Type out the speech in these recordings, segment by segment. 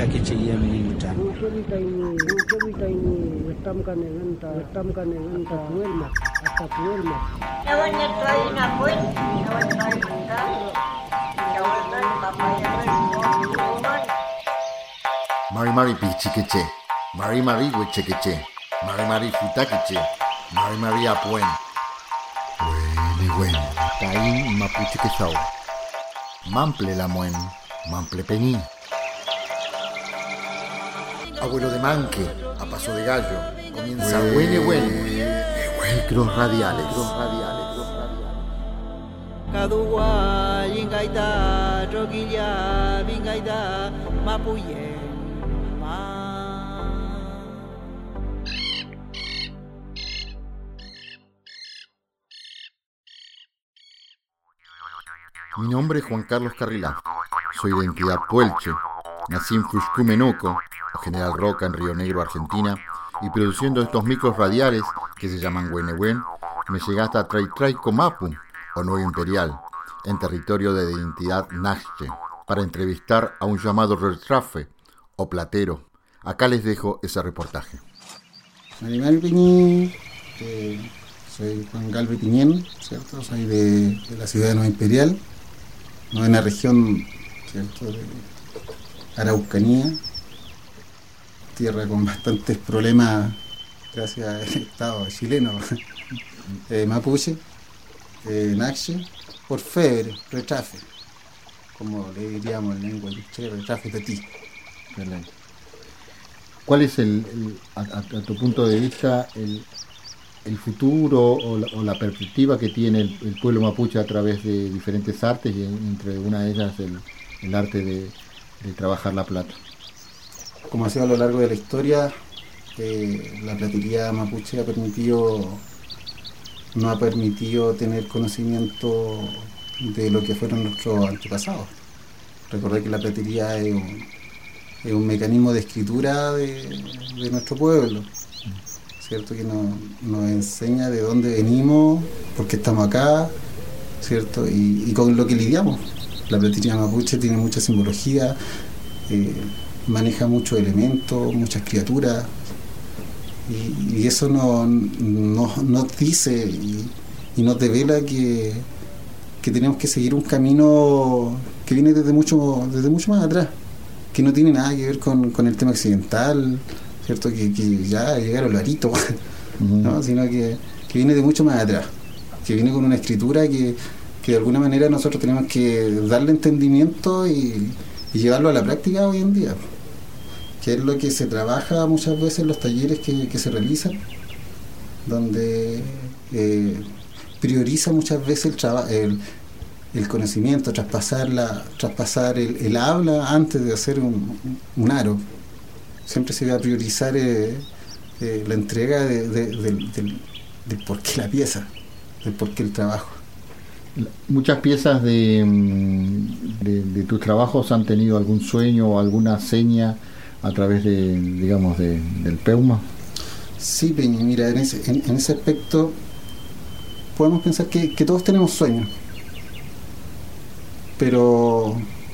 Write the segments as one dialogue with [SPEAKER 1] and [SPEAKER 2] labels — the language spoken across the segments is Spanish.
[SPEAKER 1] kichi yemi mucha.
[SPEAKER 2] Mari mari pichiqueche, mari mari huechequeche, mari mari futaqueche, mari mari apuen. Buen, caín mapuche quezao. Mample la muen, mample peñí. Abuelo de manque, a paso de gallo, comienza micros radiales.
[SPEAKER 3] Kadua, Yingaita, Roquilla, Vingaita, Mapuye,
[SPEAKER 2] Mi nombre es Juan Carlos Carrilá. Soy de identidad puelche. Nací en Fuscumenuco, o General Roca, en Río Negro, Argentina, y produciendo estos micros radiales, que se llaman Huenehuen, me llegué hasta Traitraicomapu, o Nuevo Imperial, en territorio de identidad Naxche, para entrevistar a un llamado retrafe, o platero. Acá les dejo ese reportaje.
[SPEAKER 4] Animal Piñín, soy Juan Galve Piñén, ¿cierto? Soy de la ciudad de Nueva Imperial, novena región, ¿cierto? De Araucanía, tierra con bastantes problemas gracias al Estado chileno, mapuche, naxche, orfebre, retrafe, como le diríamos en lengua illustre, retrafe de ti.
[SPEAKER 2] ¿Cuál es a tu punto de vista el futuro o la perspectiva que tiene el pueblo mapuche a través de diferentes artes, y entre una de ellas el arte de trabajar la plata?
[SPEAKER 4] Como ha sido a lo largo de la historia, la platería mapuche no ha permitido tener conocimiento de lo que fueron nuestros antepasados. Recordad que la platería es un mecanismo de escritura de nuestro pueblo, ¿cierto? Que nos enseña de dónde venimos, por qué estamos acá, ¿cierto? Y con lo que lidiamos. La platería mapuche tiene mucha simbología, maneja muchos elementos, muchas criaturas, y eso nos dice y nos devela que tenemos que seguir un camino que viene desde mucho más atrás, que no tiene nada que ver con el tema occidental, ¿cierto? Que ya llegaron los aritos, ¿no? Sino que viene de mucho más atrás, que viene con una escritura que de alguna manera nosotros tenemos que darle entendimiento y llevarlo a la práctica hoy en día, que es lo que se trabaja muchas veces en los talleres que se realizan, donde prioriza muchas veces el conocimiento, traspasar el habla antes de hacer un aro. Siempre se va a priorizar la entrega del por qué la pieza, del por qué el trabajo.
[SPEAKER 2] Muchas piezas de tus trabajos han tenido algún sueño o alguna seña a través del Peuma.
[SPEAKER 4] Sí, Peña, mira, en ese aspecto podemos pensar que todos tenemos sueños, pero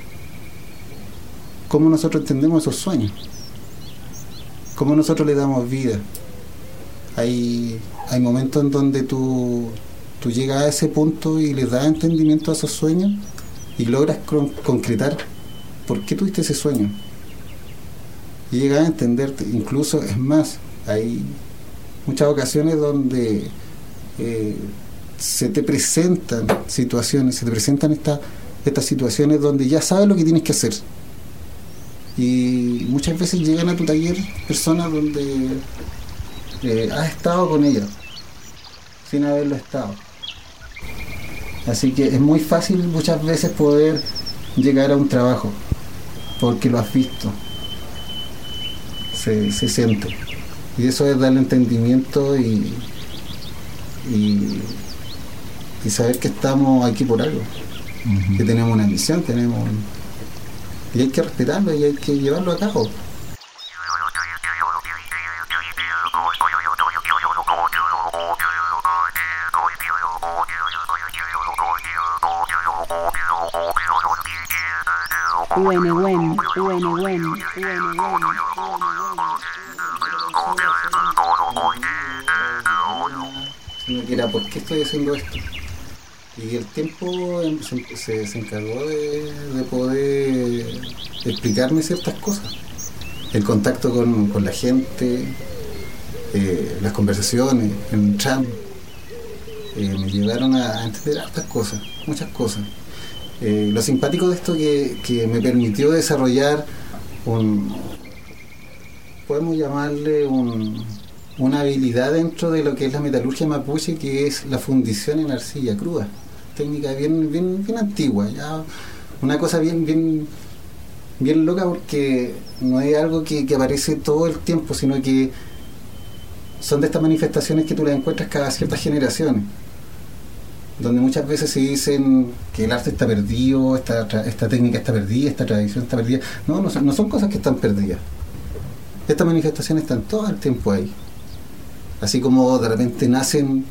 [SPEAKER 4] ¿cómo nosotros entendemos esos sueños? ¿Cómo nosotros le damos vida? Hay momentos en donde tú llegas a ese punto y le das entendimiento a esos sueños y logras concretar por qué tuviste ese sueño. Y llegas a entenderte. Incluso, es más, hay muchas ocasiones donde se te presentan estas situaciones donde ya sabes lo que tienes que hacer. Y muchas veces llegan a tu taller personas donde has estado con ellas sin haberlo estado. Así que es muy fácil muchas veces poder llegar a un trabajo porque lo has visto, se siente, y eso es darle entendimiento y saber que estamos aquí por algo, que tenemos una misión, y hay que respetarlo y hay que llevarlo a cabo. Sino que era ¿por qué estoy haciendo esto? Y el tiempo se encargó de poder explicarme ciertas cosas. El contacto con la gente, las conversaciones, el tram, me llevaron a entender hartas cosas, muchas cosas. Lo simpático de esto que me permitió desarrollar podemos llamarle una habilidad dentro de lo que es la metalurgia mapuche, que es la fundición en arcilla cruda. Técnica bien antigua, ya una cosa bien loca, porque no es algo que aparece todo el tiempo, sino que son de estas manifestaciones que tú las encuentras cada ciertas generaciones, donde muchas veces se dicen que el arte está perdido, esta técnica está perdida, esta tradición está perdida. No son cosas que están perdidas. Estas manifestaciones están todo el tiempo ahí. Así como de repente nacen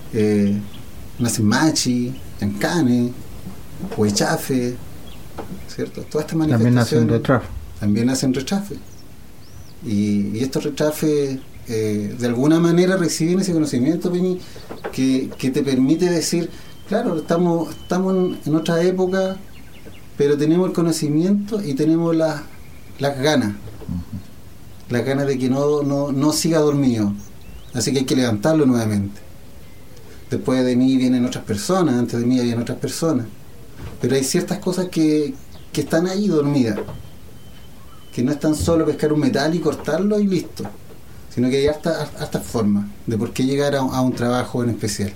[SPEAKER 4] machi, yancane, huechafe, ¿cierto? Todas estas manifestaciones también hacen rechafe. Y estos rechafes de alguna manera reciben ese conocimiento, Peñi, que te permite decir, claro, estamos en otra época, pero tenemos el conocimiento y tenemos las ganas de que no siga dormido, así que hay que levantarlo nuevamente. Después de mí vienen otras personas, antes de mí habían otras personas, pero hay ciertas cosas que están ahí dormidas, que no es tan solo pescar un metal y cortarlo y listo, sino que hay hartas formas de por qué llegar a un trabajo en especial.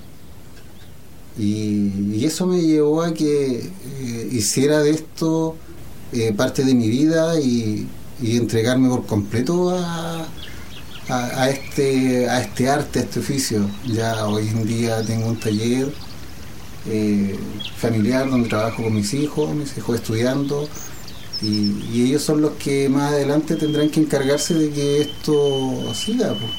[SPEAKER 4] Y eso me llevó a que hiciera de esto parte de mi vida y entregarme por completo a este arte, a este oficio. Ya hoy en día tengo un taller familiar donde trabajo con mis hijos estudiando, y ellos son los que más adelante tendrán que encargarse de que esto siga, pues.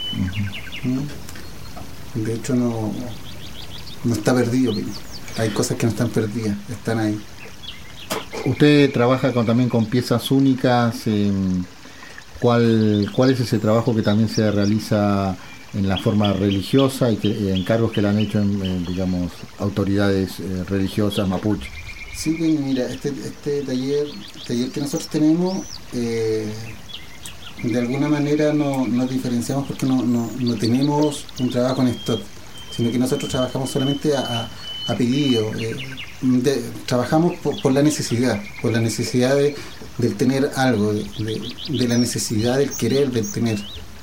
[SPEAKER 4] De hecho no está perdido, pero hay cosas que no están perdidas, están ahí.
[SPEAKER 2] Usted trabaja también con piezas únicas. ¿Cuál es ese trabajo que también se realiza en la forma religiosa y encargos que le han hecho digamos, autoridades religiosas mapuche?
[SPEAKER 4] Sí, mira, este taller que nosotros tenemos, de alguna manera nos diferenciamos porque no tenemos un trabajo en stock, sino que nosotros trabajamos solamente a pedido. Trabajamos por la necesidad del tener algo, de la necesidad del querer, del tener.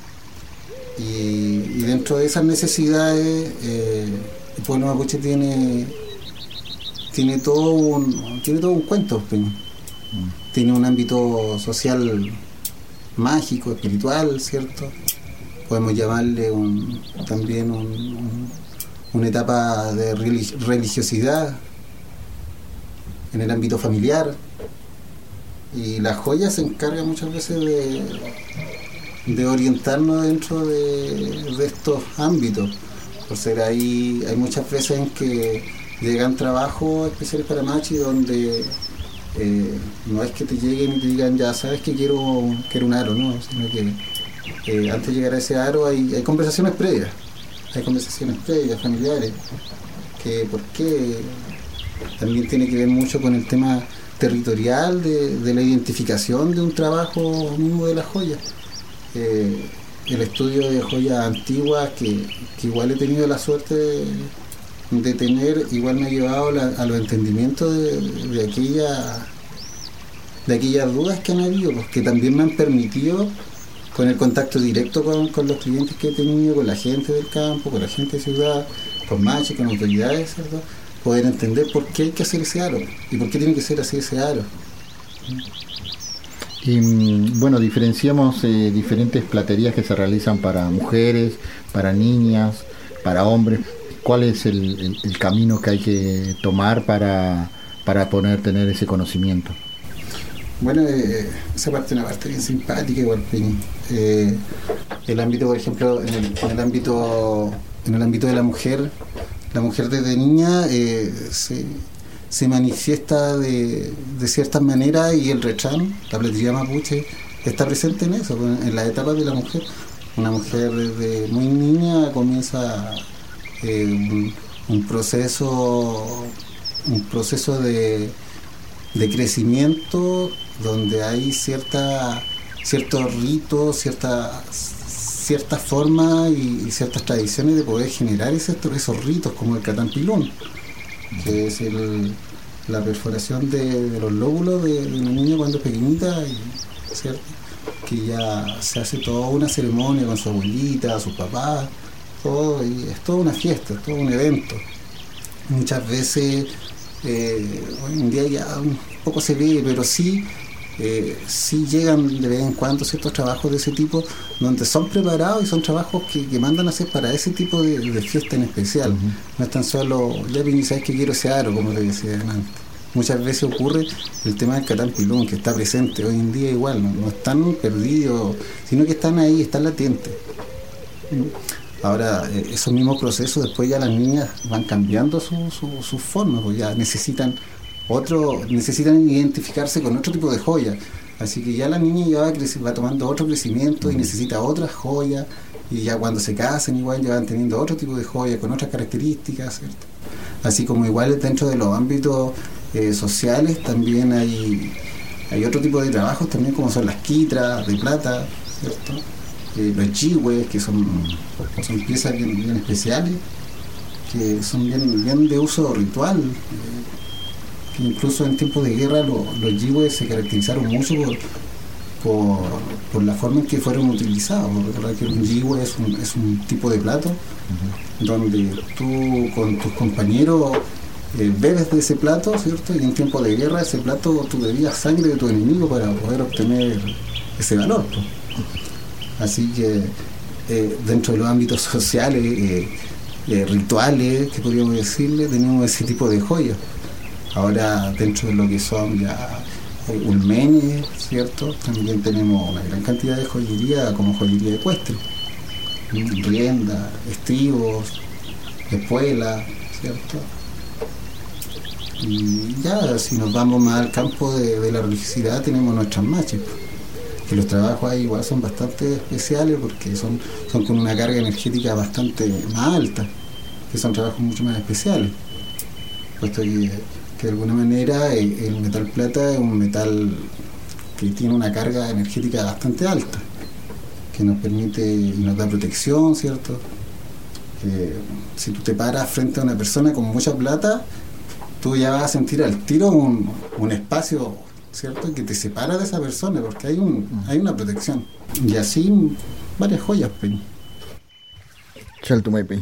[SPEAKER 4] Y dentro de esas necesidades, el pueblo mapuche tiene todo un cuento. Tiene un ámbito social mágico, espiritual, ¿cierto? Podemos llamarle también una etapa de religiosidad en el ámbito familiar. Y la joya se encarga muchas veces de orientarnos dentro de estos ámbitos. Por ser hay muchas veces en que llegan trabajos especiales para machi donde no es que te lleguen y te digan, ya sabes que quiero un aro, ¿no? Sino que antes de llegar a ese aro hay conversaciones previas, familiares, que por qué también tiene que ver mucho con el tema territorial de la identificación de un trabajo mismo de las joyas. El estudio de joyas antiguas que igual he tenido la suerte de tener, igual me ha llevado a los entendimientos de aquellas dudas que han habido, pues, que también me han permitido, con el contacto directo con los clientes que he tenido, con la gente del campo, con la gente de ciudad, con machos, con autoridades, ¿verdad?, poder entender por qué hay que hacer ese aro y por qué tiene que ser así ese aro.
[SPEAKER 2] Y bueno, diferenciamos diferentes platerías que se realizan para mujeres, para niñas, para hombres. ¿Cuál es el camino que hay que tomar para poder tener ese conocimiento?
[SPEAKER 4] Bueno, esa parte es una parte bien simpática igual. El ámbito, por ejemplo, en el ámbito de la mujer desde niña se se manifiesta de ciertas maneras, y el Rechán, la pletería mapuche, está presente en eso, en las etapas de la mujer. Una mujer desde muy niña comienza un proceso de crecimiento, donde hay ciertos ritos, ciertas formas y ciertas tradiciones de poder generar esos ritos, como el catampilún, que es la perforación de los lóbulos de una niña cuando es pequeñita, ¿cierto? Que ya se hace toda una ceremonia con su abuelita, su papá, todo, y es toda una fiesta, es todo un evento. Muchas veces, hoy en día ya un poco se ve, pero sí llegan de vez en cuando ciertos trabajos de ese tipo, donde son preparados y son trabajos que mandan a hacer para ese tipo de fiesta en especial. Uh-huh. No es tan solo, ya sabes que quiero ese aro, como te decía antes. Muchas veces ocurre el tema del catampilún, que está presente hoy en día igual, no están perdidos, sino que están ahí, están latentes. Ahora, esos mismos procesos, después ya las niñas van cambiando sus formas, pues ya necesitan identificarse con otro tipo de joya. Así que ya la niña ya va tomando otro crecimiento y necesita otras joyas, y ya cuando se casan igual ya van teniendo otro tipo de joya con otras características, ¿cierto? Así como igual dentro de los ámbitos sociales también hay otro tipo de trabajos también, como son las quitras de plata, ¿cierto? Los chihues, que son piezas bien especiales, que son bien de uso ritual, que incluso en tiempos de guerra los chihues se caracterizaron mucho por la forma en que fueron utilizados. Recordar que un chihues es un tipo de plato, uh-huh, donde tú con tus compañeros bebes de ese plato, ¿cierto? Y en tiempo de guerra ese plato tú bebías sangre de tu enemigo para poder obtener ese valor, pues. Así que dentro de los ámbitos sociales, rituales, que podríamos decirle, tenemos ese tipo de joyas. Ahora, dentro de lo que son ya ulmenes, ¿cierto? También tenemos una gran cantidad de joyería, como joyería ecuestre, rienda, estribos, espuelas, ¿cierto? Y ya, si nos vamos más al campo de la religiosidad, tenemos nuestras machis, que los trabajos ahí igual son bastante especiales, porque son con una carga energética bastante más alta, que son trabajos mucho más especiales, puesto que de alguna manera el metal plata es un metal que tiene una carga energética bastante alta, que nos permite y nos da protección, ¿cierto? Si tú te paras frente a una persona con mucha plata, tú ya vas a sentir al tiro un espacio, ¿cierto?, que te separa de esa persona, porque hay una protección. Y así varias joyas, Peña.
[SPEAKER 2] Chaltumay, Peña.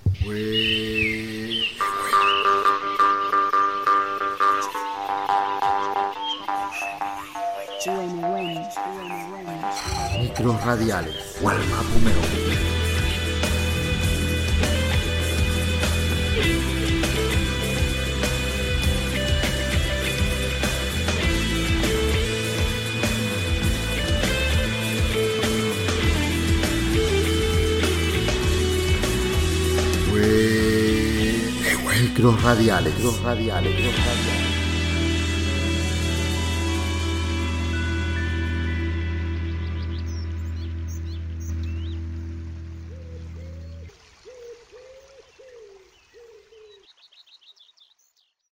[SPEAKER 2] Micros radiales. Micros radiales.